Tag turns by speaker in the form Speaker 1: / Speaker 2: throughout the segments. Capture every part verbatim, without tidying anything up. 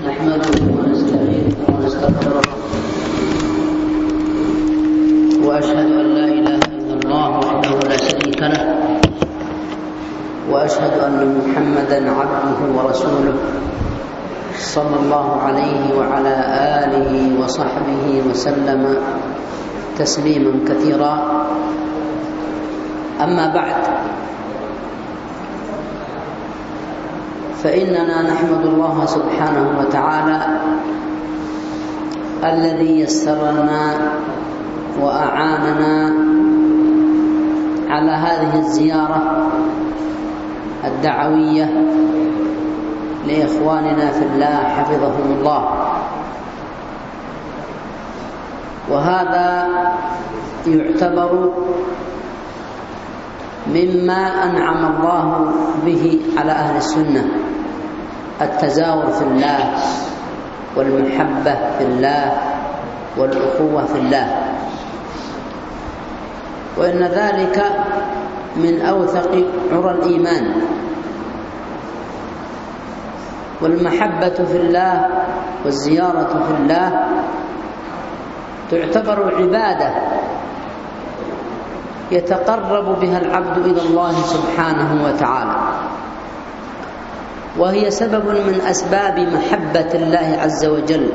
Speaker 1: نحمده ونستعينه ونستغفره وأشهد أن لا إله إلا الله وحده لا شريك له وأشهد أن محمدا عبده ورسوله صلى الله عليه وعلى آله وصحبه وسلم تسليما كثيرا. أما بعد، فإننا نحمد الله سبحانه وتعالى الذي يسر لنا وأعاننا على هذه الزيارة الدعوية لإخواننا في الله حفظهم الله، وهذا يعتبر مما أنعم الله به على أهل السنة، التزاور في الله والمحبة في الله والأخوة في الله، وإن ذلك من أوثق عرى الإيمان. والمحبة في الله والزيارة في الله تعتبر عبادة يتقرب بها العبد إلى الله سبحانه وتعالى، وهي سبب من أسباب محبة الله عز وجل.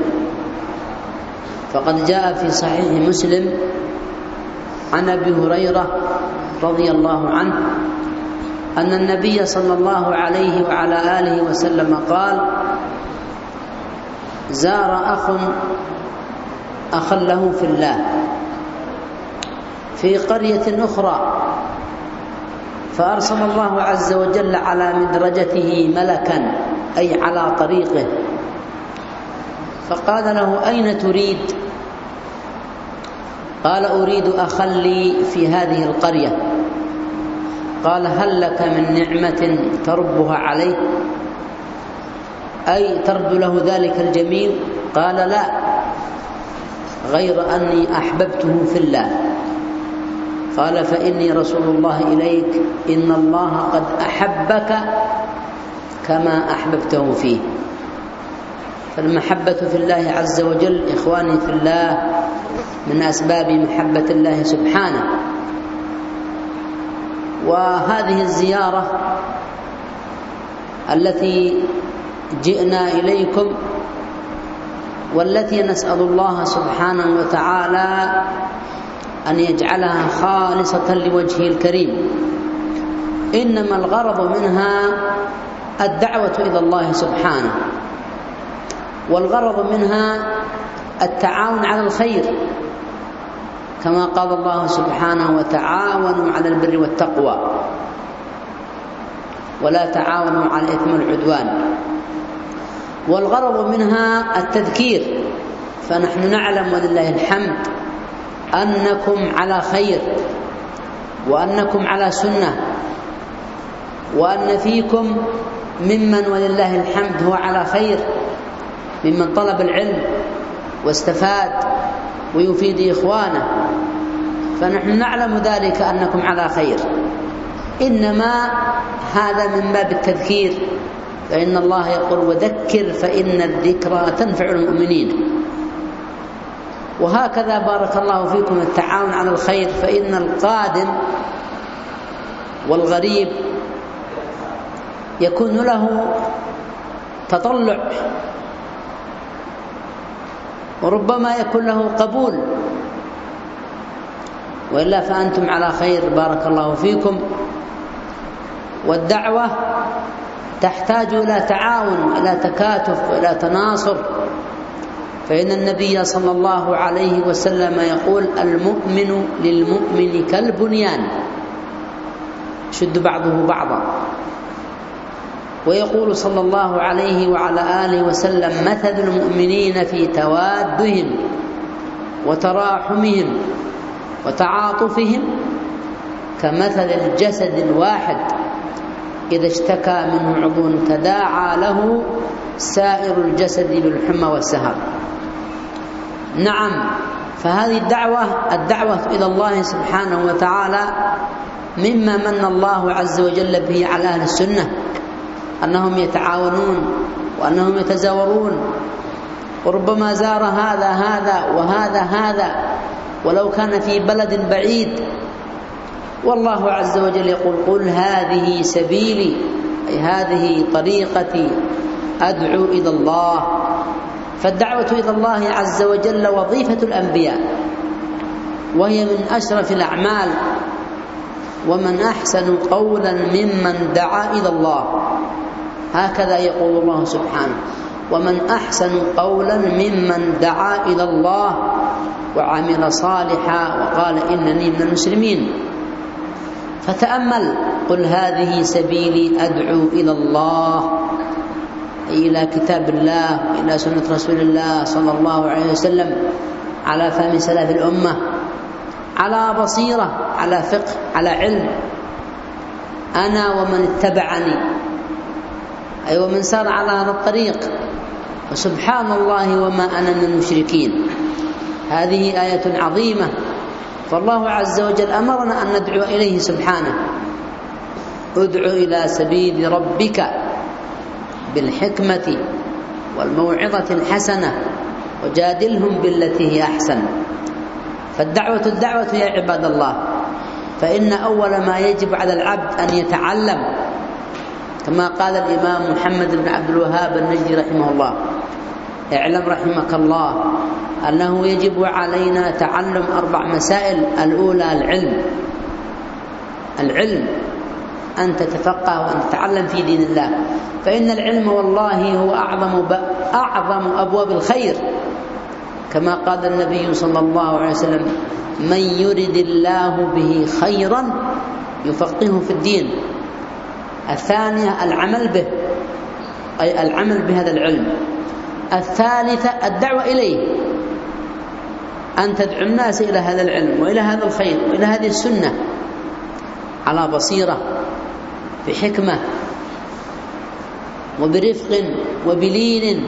Speaker 1: فقد جاء في صحيح مسلم عن أبي هريرة رضي الله عنه أن النبي صلى الله عليه وعلى آله وسلم قال: زار أخ أخا له في الله في قرية أخرى، فأرسل الله عز وجل على مدرجته ملكا، أي على طريقه، فقال له: أين تريد؟ قال: أريد أخا لي في هذه القرية. قال: هل لك من نعمة تربها عليه، أي ترد له ذلك الجميل؟ قال: لا، غير أني أحببته في الله. قال: فإني رسول الله إليك، إن الله قد أحبك كما أحببته فيه. فالمحبة في الله عز وجل إخواني في الله من أسباب محبة الله سبحانه. وهذه الزيارة التي جئنا إليكم والتي نسأل الله سبحانه وتعالى أن يجعلها خالصة لوجهه الكريم، إنما الغرض منها الدعوة إلى الله سبحانه، والغرض منها التعاون على الخير، كما قال الله سبحانه: وتعاونوا على البر والتقوى ولا تعاونوا على الإثم والعدوان. والغرض منها التذكير، فنحن نعلم ولله الحمد أنكم على خير، وأنكم على سنة، وأن فيكم ممن ولله الحمد هو على خير، ممن طلب العلم واستفاد ويفيد إخوانه، فنحن نعلم ذلك أنكم على خير، إنما هذا من باب التذكير، فإن الله يقول: وذكر فإن الذكرى تنفع المؤمنين. وهكذا بارك الله فيكم التعاون على الخير، فإن القادم والغريب يكون له تطلع، وربما يكون له قبول، وإلا فأنتم على خير بارك الله فيكم. والدعوة تحتاج إلى تعاون، إلى تكاتف، إلى تناصر، فإن النبي صلى الله عليه وسلم يقول: المؤمن للمؤمن كالبنيان يشد بعضه بعضا. ويقول صلى الله عليه وعلى آله وسلم: مثل المؤمنين في توادهم وتراحمهم وتعاطفهم كمثل الجسد الواحد إذا اشتكى منه عضو تداعى له سائر الجسد بالحمى والسهر. نعم، فهذه الدعوة الدعوة إلى الله سبحانه وتعالى مما من الله عز وجل به على أهل السنة، أنهم يتعاونون وأنهم يتزاورون، وربما زار هذا هذا وهذا هذا ولو كان في بلد بعيد. والله عز وجل يقول: قل هذه سبيلي، أي هذه طريقتي أدعو إلى الله. فالدعوة إلى الله عز وجل وظيفة الأنبياء، وهي من أشرف الأعمال. ومن أحسن قولا ممن دعا إلى الله، هكذا يقول الله سبحانه: ومن أحسن قولا ممن دعا إلى الله وعمل صالحا وقال إنني من المسلمين. فتأمل: قل هذه سبيلي أدعو إلى الله، إلى كتاب الله وإلى سنة رسول الله صلى الله عليه وسلم على فهم سلف الأمة، على بصيرة، على فقه، على علم، أنا ومن اتبعني، أي ومن سار على هذا الطريق. وسبحان الله وما أنا من المشركين. هذه آية عظيمة، فالله عز وجل أمرنا أن ندعو إليه سبحانه: ادع إلى سبيل ربك بالحكمة والموعظة الحسنة وجادلهم بالتي هي أحسن. فالدعوة الدعوة يا عباد الله، فإن أول ما يجب على العبد أن يتعلم، كما قال الإمام محمد بن عبد الوهاب النجدي رحمه الله: اعلم رحمك الله أنه يجب علينا تعلم أربع مسائل. الأولى العلم، العلم أن تتفقه وأن تتعلم في دين الله، فإن العلم والله هو أعظم أعظم أبواب الخير، كما قال النبي صلى الله عليه وسلم: من يرد الله به خيرا يفقهه في الدين. الثانية العمل به، أي العمل بهذا العلم. الثالثة الدعوة إليه، أن تدعو الناس إلى هذا العلم وإلى هذا الخير وإلى هذه السنة على بصيرة، بحكمة وبرفق وبلين.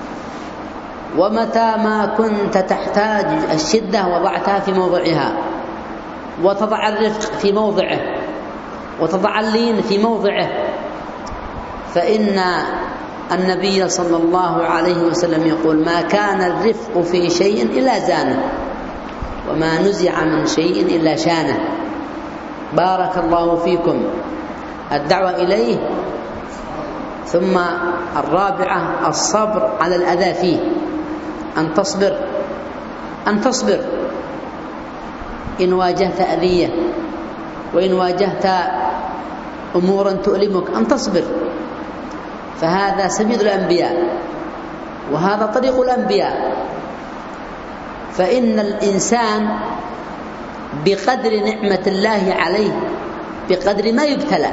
Speaker 1: ومتى ما كنت تحتاج الشدة وضعتها في موضعها، وتضع الرفق في موضعه، وتضع اللين في موضعه. فإن النبي صلى الله عليه وسلم يقول: ما كان الرفق في شيء إلا زانه، وما نزع من شيء إلا شانه. بارك الله فيكم. الدعوة إليه. ثم الرابعة الصبر على الأذى فيه، أن تصبر، أن تصبر إن واجهت أذية، وإن واجهت أمورا تؤلمك أن تصبر. فهذا سبيل الأنبياء، وهذا طريق الأنبياء. فإن الإنسان بقدر نعمة الله عليه، بقدر ما يبتلى،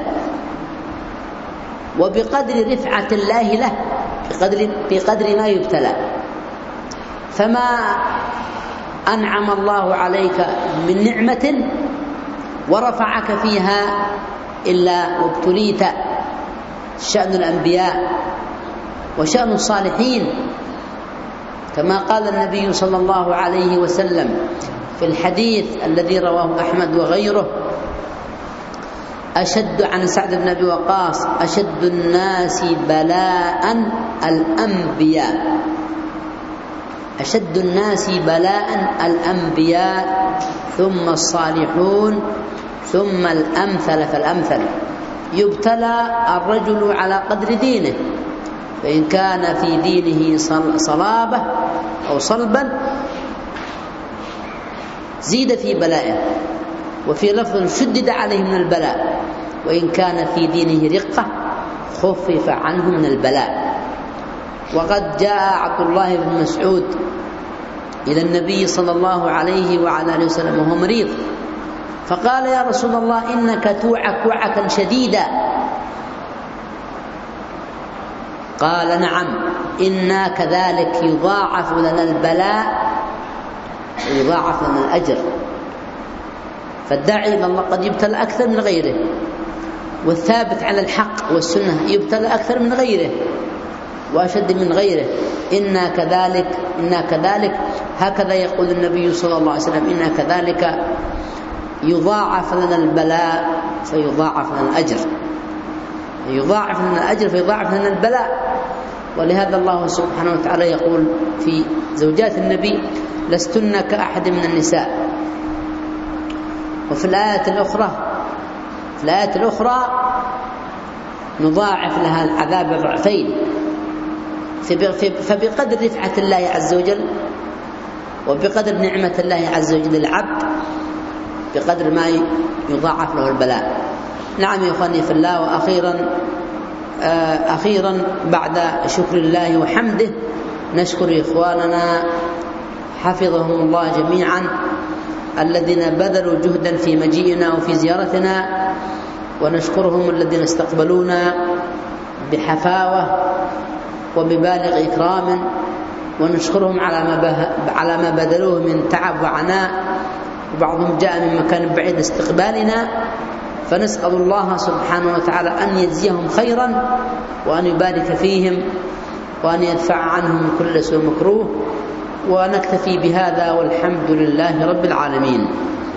Speaker 1: وبقدر رفعة الله له، بقدر, بقدر ما يبتلى. فما أنعم الله عليك من نعمة ورفعك فيها إلا وابتليت. شأن الأنبياء وشأن الصالحين، كما قال النبي صلى الله عليه وسلم في الحديث الذي رواه أحمد وغيره: أشد عن سعد بن أبي وقاص: أشد الناس بلاء الأنبياء، أشد الناس بلاء الأنبياء، ثم الصالحون، ثم الأمثل فالأمثل. يبتلى الرجل على قدر دينه، فإن كان في دينه صلابة أو صلبا زيد في بلائه، وفي لفظ شدد عليه من البلاء، وإن كان في دينه رقة خفف عنه من البلاء. وقد جاء عبد الله بن مسعود إلى النبي صلى الله عليه وعلى آله وسلم وهو مريض، فقال: يا رسول الله إنك توعك وعكا شديدا. قال: نعم، إنا كذلك يضاعف لنا البلاء ويضاعف لنا الأجر. فالداعي إلى الله قد يبتلى أكثر من غيره، والثابت على الحق والسنة يبتلى أكثر من غيره وأشد من غيره. إنا كذلك إنا كذلك هكذا يقول النبي صلى الله عليه وسلم: إنا كذلك يضاعف لنا البلاء فيضاعف لنا الأجر، يضاعف لنا الأجر فيضاعف لنا البلاء. ولهذا الله سبحانه وتعالى يقول في زوجات النبي: لستن كأحد من النساء. وفي الآية الأخرى في الآية الأخرى نضاعف لها العذاب ضعفين. فبقدر رفعة الله عز وجل وبقدر نعمة الله عز وجل للعبد بقدر ما يضاعف له البلاء. نعم يا إخواني في الله. وأخيرا أخيرا بعد شكر الله وحمده نشكر إخواننا حفظهم الله جميعا الذين بذلوا جهدا في مجيئنا وفي زيارتنا، ونشكرهم الذين استقبلونا بحفاوة وببالغ إكرام، ونشكرهم على ما على ما بذلوه من تعب وعناء، وبعضهم جاء من مكان بعيد استقبالنا، فنسأل الله سبحانه وتعالى أن يجزيهم خيرا وأن يبارك فيهم وأن يدفع عنهم كل سوء مكروه. ونكتفي بهذا والحمد لله رب العالمين.